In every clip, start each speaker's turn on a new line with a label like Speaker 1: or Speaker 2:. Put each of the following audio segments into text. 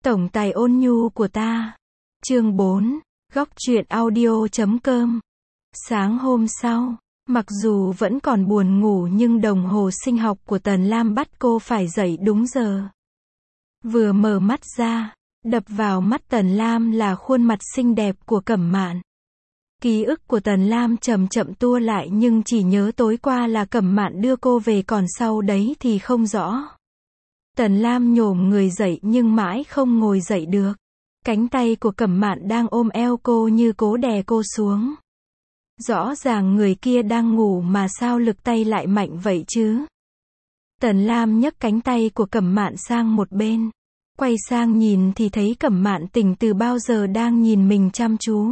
Speaker 1: Tổng tài ôn nhu của ta. Chương 4. Góc truyện audio.com. Sáng hôm sau, mặc dù vẫn còn buồn ngủ nhưng đồng hồ sinh học của Tần Lam bắt cô phải dậy đúng giờ. Vừa mở mắt ra, đập vào mắt Tần Lam là khuôn mặt xinh đẹp của Cẩm Mạn. Ký ức của Tần Lam chậm chậm tua lại nhưng chỉ nhớ tối qua là Cẩm Mạn đưa cô về, còn sau đấy thì không rõ. Tần Lam nhổm người dậy nhưng mãi không ngồi dậy được. Cánh tay của Cẩm Mạn đang ôm eo cô như cố đè cô xuống. Rõ ràng người kia đang ngủ mà sao lực tay lại mạnh vậy chứ? Tần Lam nhấc cánh tay của Cẩm Mạn sang một bên. Quay sang nhìn thì thấy Cẩm Mạn tỉnh từ bao giờ đang nhìn mình chăm chú.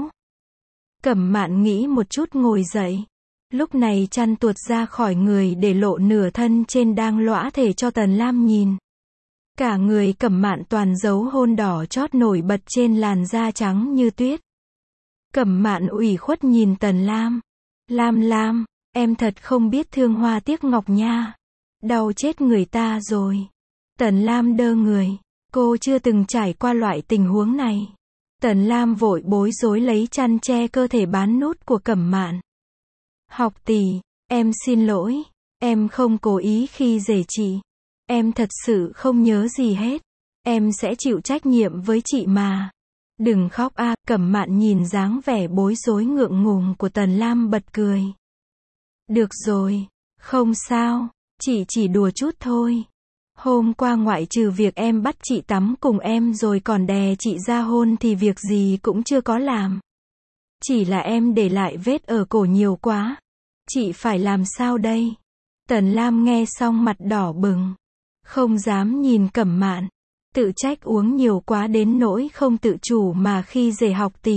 Speaker 1: Cẩm Mạn nghĩ một chút ngồi dậy. Lúc này chăn tuột ra khỏi người để lộ nửa thân trên đang lõa thể cho Tần Lam nhìn. Cả người Cẩm Mạn toàn dấu hôn đỏ chót nổi bật trên làn da trắng như tuyết. Cẩm Mạn ủy khuất nhìn Tần Lam. Lam, em thật không biết thương hoa tiếc ngọc nha. Đau chết người ta rồi. Tần Lam đơ người. Cô chưa từng trải qua loại tình huống này. Tần Lam vội bối rối lấy chăn che cơ thể bán nút của Cẩm Mạn. Học tỷ, em xin lỗi. Em không cố ý khi dễ chị. Em thật sự không nhớ gì hết. Em sẽ chịu trách nhiệm với chị mà. Đừng khóc a. Cẩm Mạn nhìn dáng vẻ bối rối ngượng ngùng của Tần Lam bật cười. Được rồi, không sao, chị chỉ đùa chút thôi. Hôm qua ngoại trừ việc em bắt chị tắm cùng em rồi còn đè chị ra hôn thì việc gì cũng chưa có làm. Chỉ là em để lại vết ở cổ nhiều quá. Chị phải làm sao đây? Tần Lam nghe xong mặt đỏ bừng. Không dám nhìn Cẩm Mạn. Tự trách uống nhiều quá đến nỗi không tự chủ mà khi dễ học tỷ.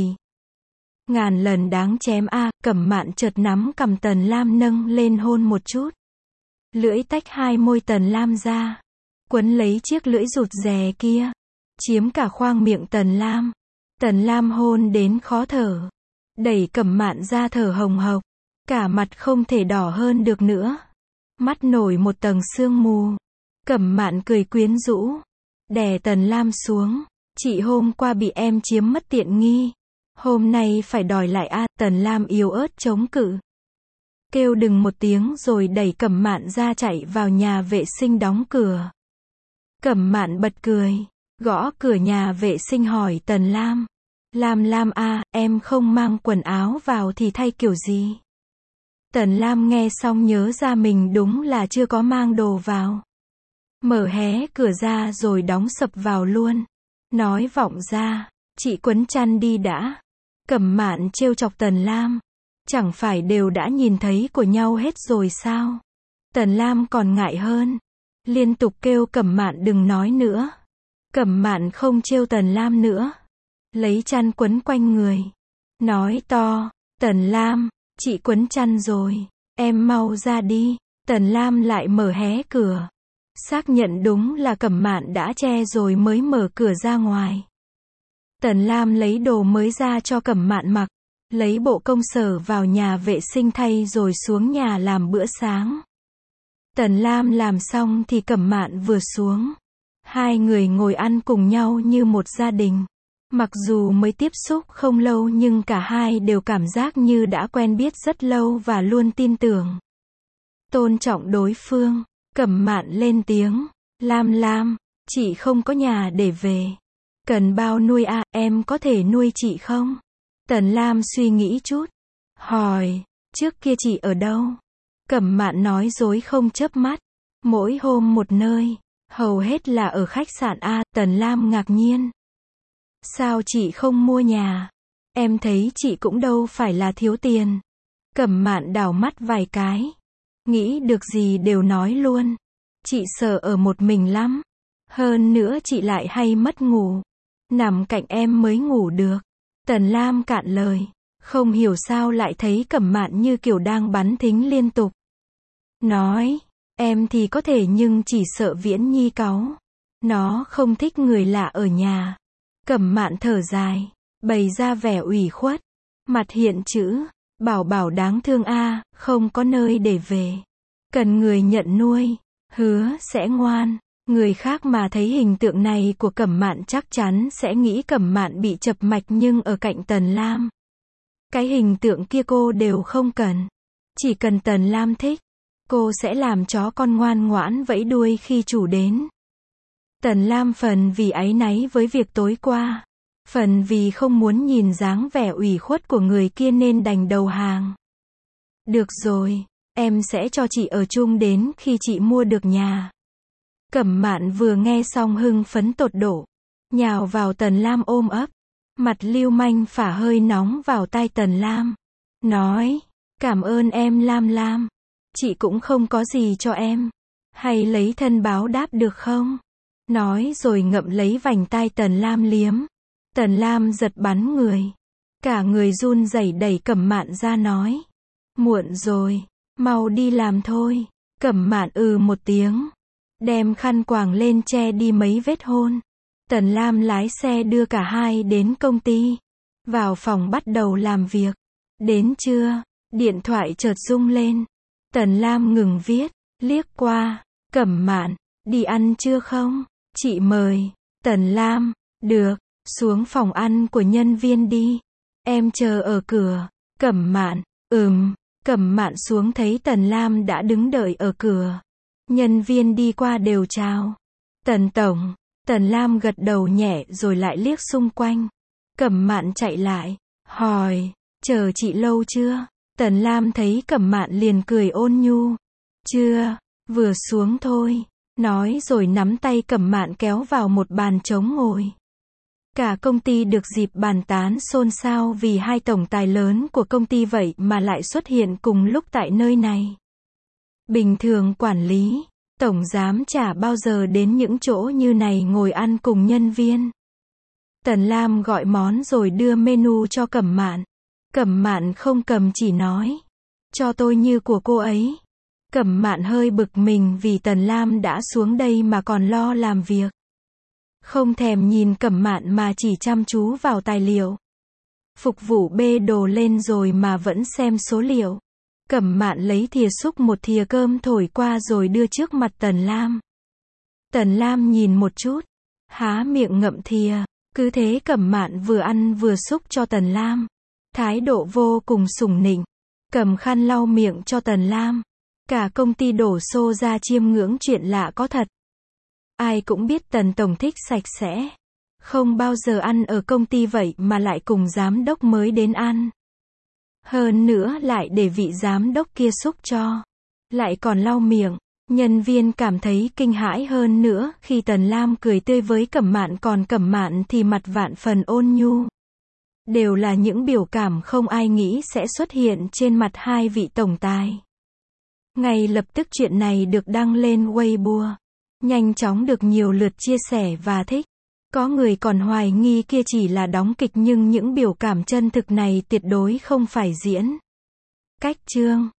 Speaker 1: Ngàn lần đáng chém a. Cẩm Mạn chợt nắm cằm Tần Lam nâng lên hôn một chút. Lưỡi tách hai môi Tần Lam ra. Quấn lấy chiếc lưỡi rụt rè kia. Chiếm cả khoang miệng Tần Lam. Tần Lam hôn đến khó thở. Đẩy Cẩm Mạn ra thở hồng hộc. Cả mặt không thể đỏ hơn được nữa. Mắt nổi một tầng sương mù. Cẩm Mạn cười quyến rũ. Đè Tần Lam xuống. Chị hôm qua bị em chiếm mất tiện nghi. Hôm nay phải đòi lại a. Tần Lam yếu ớt chống cự. Kêu đừng một tiếng rồi đẩy Cẩm Mạn ra chạy vào nhà vệ sinh đóng cửa. Cẩm Mạn bật cười. Gõ cửa nhà vệ sinh hỏi Tần Lam. Lam a, em không mang quần áo vào thì thay kiểu gì? Tần Lam nghe xong nhớ ra mình đúng là chưa có mang đồ vào. Mở hé cửa ra rồi đóng sập vào luôn. Nói vọng ra, chị quấn chăn đi đã. Cẩm Mạn trêu chọc Tần Lam. Chẳng phải đều đã nhìn thấy của nhau hết rồi sao? Tần Lam còn ngại hơn. Liên tục kêu Cẩm Mạn đừng nói nữa. Cẩm Mạn không trêu Tần Lam nữa. Lấy chăn quấn quanh người. Nói to, Tần Lam, chị quấn chăn rồi. Em mau ra đi. Tần Lam lại mở hé cửa. Xác nhận đúng là Cẩm Mạn đã che rồi mới mở cửa ra ngoài. Tần Lam lấy đồ mới ra cho Cẩm Mạn mặc. Lấy bộ công sở vào nhà vệ sinh thay rồi xuống nhà làm bữa sáng. Tần Lam làm xong thì Cẩm Mạn vừa xuống. Hai người ngồi ăn cùng nhau như một gia đình. Mặc dù mới tiếp xúc không lâu nhưng cả hai đều cảm giác như đã quen biết rất lâu và luôn tin tưởng. Tôn trọng đối phương. Cẩm Mạn lên tiếng. Lam, chị không có nhà để về. Cần bao nuôi à, em có thể nuôi chị không? Tần Lam suy nghĩ chút. Hỏi, trước kia chị ở đâu? Cẩm Mạn nói dối không chớp mắt. Mỗi hôm một nơi. Hầu hết là ở khách sạn a. Tần Lam ngạc nhiên. Sao chị không mua nhà? Em thấy chị cũng đâu phải là thiếu tiền. Cẩm Mạn đảo mắt vài cái. Nghĩ được gì đều nói luôn. Chị sợ ở một mình lắm. Hơn nữa chị lại hay mất ngủ. Nằm cạnh em mới ngủ được. Tần Lam cạn lời. Không hiểu sao lại thấy Cẩm Mạn như kiểu đang bắn thính liên tục. Nói, em thì có thể nhưng chỉ sợ Viễn Nhi cáu. Nó không thích người lạ ở nhà. Cẩm Mạn thở dài. Bày ra vẻ ủy khuất. Mặt hiện chữ. Bảo đáng thương a, không có nơi để về. Cần người nhận nuôi. Hứa sẽ ngoan. Người khác mà thấy hình tượng này của Cẩm Mạn chắc chắn sẽ nghĩ Cẩm Mạn bị chập mạch, nhưng ở cạnh Tần Lam, cái hình tượng kia cô đều không cần. Chỉ cần Tần Lam thích, cô sẽ làm chó con ngoan ngoãn vẫy đuôi khi chủ đến. Tần Lam phần vì áy náy với việc tối qua, phần vì không muốn nhìn dáng vẻ ủy khuất của người kia nên đành đầu hàng. Được rồi, em sẽ cho chị ở chung đến khi chị mua được nhà. Cẩm Mạn vừa nghe xong hưng phấn tột độ, nhào vào Tần Lam ôm ấp, mặt lưu manh phả hơi nóng vào tai Tần Lam, nói, cảm ơn em Lam Lam, chị cũng không có gì cho em, hay lấy thân báo đáp được không? Nói rồi ngậm lấy vành tai Tần Lam liếm. Tần Lam giật bắn người, cả người run rẩy đẩy Cẩm Mạn ra nói, muộn rồi, mau đi làm thôi. Cẩm Mạn một tiếng, đem khăn quàng lên che đi mấy vết hôn. Tần Lam lái xe đưa cả hai đến công ty, vào phòng bắt đầu làm việc. Đến trưa, điện thoại chợt rung lên. Tần Lam ngừng viết, liếc qua, Cẩm Mạn, đi ăn trưa không? Chị mời. Tần Lam, được, xuống phòng ăn của nhân viên đi. Em chờ ở cửa. Cẩm Mạn, Cẩm Mạn xuống thấy Tần Lam đã đứng đợi ở cửa. Nhân viên đi qua đều chào. Tần tổng. Tần Lam gật đầu nhẹ rồi lại liếc xung quanh. Cẩm Mạn chạy lại, hỏi, chờ chị lâu chưa? Tần Lam thấy Cẩm Mạn liền cười ôn nhu. Chưa, vừa xuống thôi. Nói rồi nắm tay Cẩm Mạn kéo vào một bàn trống ngồi. Cả công ty được dịp bàn tán xôn xao vì hai tổng tài lớn của công ty vậy mà lại xuất hiện cùng lúc tại nơi này. Bình thường quản lý, tổng giám chả bao giờ đến những chỗ như này ngồi ăn cùng nhân viên. Tần Lam gọi món rồi đưa menu cho Cẩm Mạn. Cẩm Mạn không cầm chỉ nói, cho tôi như của cô ấy. Cẩm Mạn hơi bực mình vì Tần Lam đã xuống đây mà còn lo làm việc. Không thèm nhìn Cẩm Mạn mà chỉ chăm chú vào tài liệu. Phục vụ bê đồ lên rồi mà vẫn xem số liệu. Cẩm Mạn lấy thìa xúc một thìa cơm thổi qua rồi đưa trước mặt Tần Lam. Tần Lam nhìn một chút, há miệng ngậm thìa. Cứ thế Cẩm Mạn vừa ăn vừa xúc cho Tần Lam. Thái độ vô cùng sủng nịnh. Cầm khăn lau miệng cho Tần Lam. Cả công ty đổ xô ra chiêm ngưỡng chuyện lạ có thật. Ai cũng biết Tần tổng thích sạch sẽ. Không bao giờ ăn ở công ty vậy mà lại cùng giám đốc mới đến ăn. Hơn nữa lại để vị giám đốc kia xúc cho. Lại còn lau miệng. Nhân viên cảm thấy kinh hãi hơn nữa khi Tần Lam cười tươi với Cẩm Mạn, còn Cẩm Mạn thì mặt vạn phần ôn nhu. Đều là những biểu cảm không ai nghĩ sẽ xuất hiện trên mặt hai vị tổng tài. Ngay lập tức chuyện này được đăng lên Weibo. Nhanh chóng được nhiều lượt chia sẻ và thích. Có người còn hoài nghi kia chỉ là đóng kịch, nhưng những biểu cảm chân thực này tuyệt đối không phải diễn. Cách chương